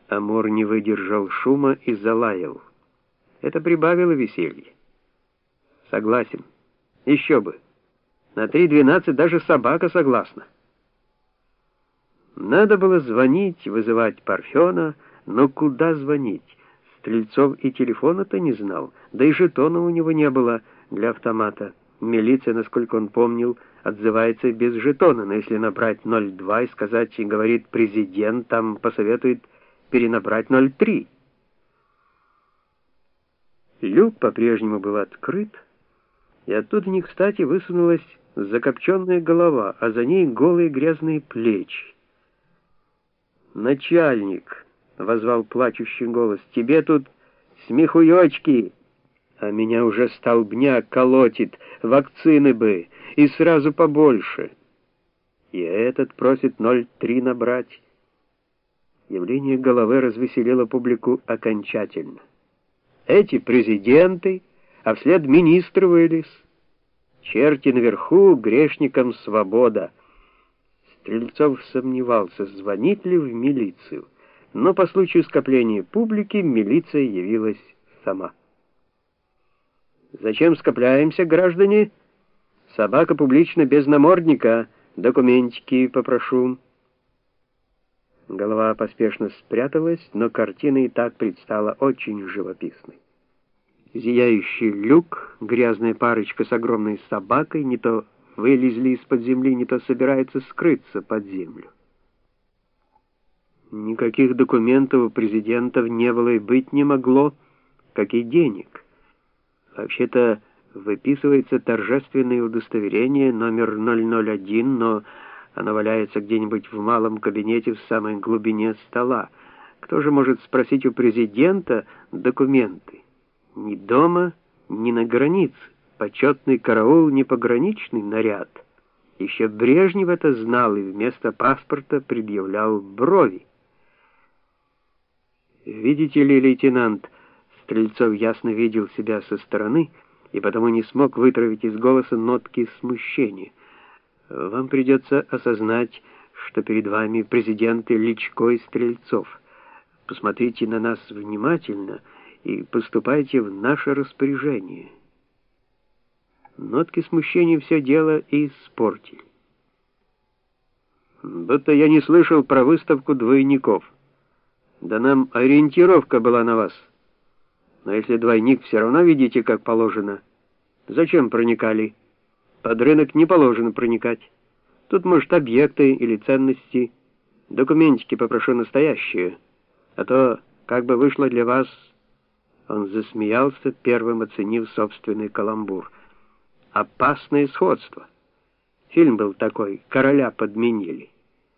Амур не выдержал шума и залаял. Это прибавило веселье. Согласен. Еще бы. На 3:12 даже собака согласна. Надо было звонить, вызывать Парфена, но куда звонить? Стрельцов и телефона-то не знал, да и жетона у него не было для автомата. Милиция, насколько он помнил, отзывается без жетона, но если набрать 02 и сказать, и говорит президент, там посоветует перенабрать 03. Люк по-прежнему был открыт, и оттуда не кстати высунулась закопченная голова, а за ней голые грязные плечи. «Начальник!» — возвал плачущий голос. «Тебе тут смехуёчки, а меня уже столбняк колотит, вакцины бы, и сразу побольше. И этот просит 03 набрать». Явление головы развеселило публику окончательно. Эти президенты, а вслед министры вылез. Черти наверху, грешникам свобода. Стрельцов сомневался, звонить ли в милицию, но по случаю скопления публики милиция явилась сама. «Зачем скопляемся, граждане? Собака публично без намордника. Документики попрошу». Голова поспешно спряталась, но картина и так предстала очень живописной. Зияющий люк, грязная парочка с огромной собакой, не то вылезли из-под земли, не то собирается скрыться под землю. Никаких документов у президентов не было и быть не могло, как и денег. Вообще-то выписывается торжественное удостоверение номер 001, но оно валяется где-нибудь в малом кабинете в самой глубине стола. Кто же может спросить у президента документы? Ни дома, ни на границе. Почетный караул, не пограничный наряд. Еще Брежнев это знал и вместо паспорта предъявлял брови. «Видите ли, лейтенант», Стрельцов ясно видел себя со стороны и потому не смог вытравить из голоса нотки смущения. «Вам придется осознать, что перед вами президенты Личко и Стрельцов. Посмотрите на нас внимательно и поступайте в наше распоряжение». Нотки смущения все дело и испортили. «Будто я не слышал про выставку двойников. Да нам ориентировка была на вас. Но если двойник все равно видите, как положено, зачем проникали? Под рынок не положено проникать. Тут, может, объекты или ценности. Документики попрошу настоящие. А то, как бы вышло для вас...» Он засмеялся, первым оценив собственный каламбур. «Опасное сходство. Фильм был такой, короля подменили».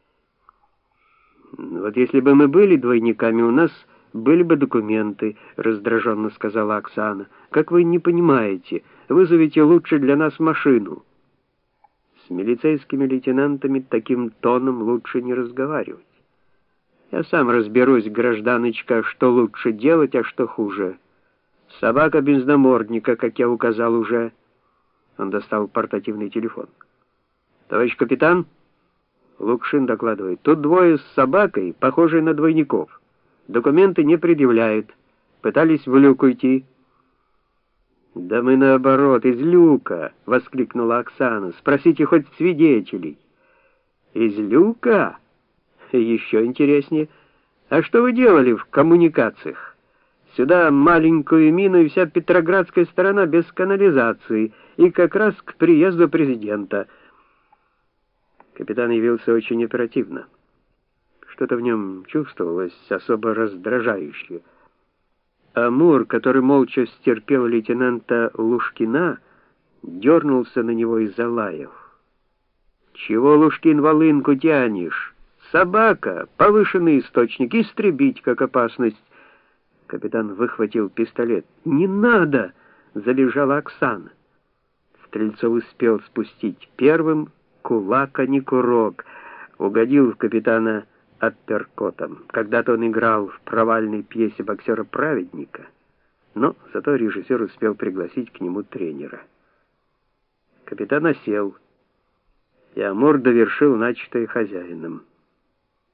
«Вот если бы мы были двойниками, у нас были бы документы», — раздраженно сказала Оксана. «Как вы не понимаете, вызовите лучше для нас машину». С милицейскими лейтенантами таким тоном лучше не разговаривать. «Я сам разберусь, гражданочка, что лучше делать, а что хуже. Собака без намордника, как я указал уже». Он достал портативный телефон. «Товарищ капитан?» Лукшин докладывает. «Тут двое с собакой, похожие на двойников. Документы не предъявляют. Пытались в люк уйти». «Да мы наоборот, из люка!» — воскликнула Оксана. «Спросите хоть свидетелей». «Из люка? Еще интереснее. А что вы делали в коммуникациях? Сюда маленькую мину и вся Петроградская сторона без канализации, и как раз к приезду президента». Капитан явился очень оперативно. Что-то в нем чувствовалось особо раздражающее. Амур, который молча стерпел лейтенанта Лушкина, дернулся на него и залаял. «Чего, Лушкин, волынку тянешь? Собака, повышенный источник, истребить как опасность». Капитан выхватил пистолет. «Не надо!» — завизжала Оксана. Стрельцов успел спустить первым кулак, а не курок. Угодил в капитана апперкотом. Когда-то он играл в провальной пьесе боксера-праведника, но зато режиссер успел пригласить к нему тренера. Капитан осел, и Амур довершил начатое хозяином.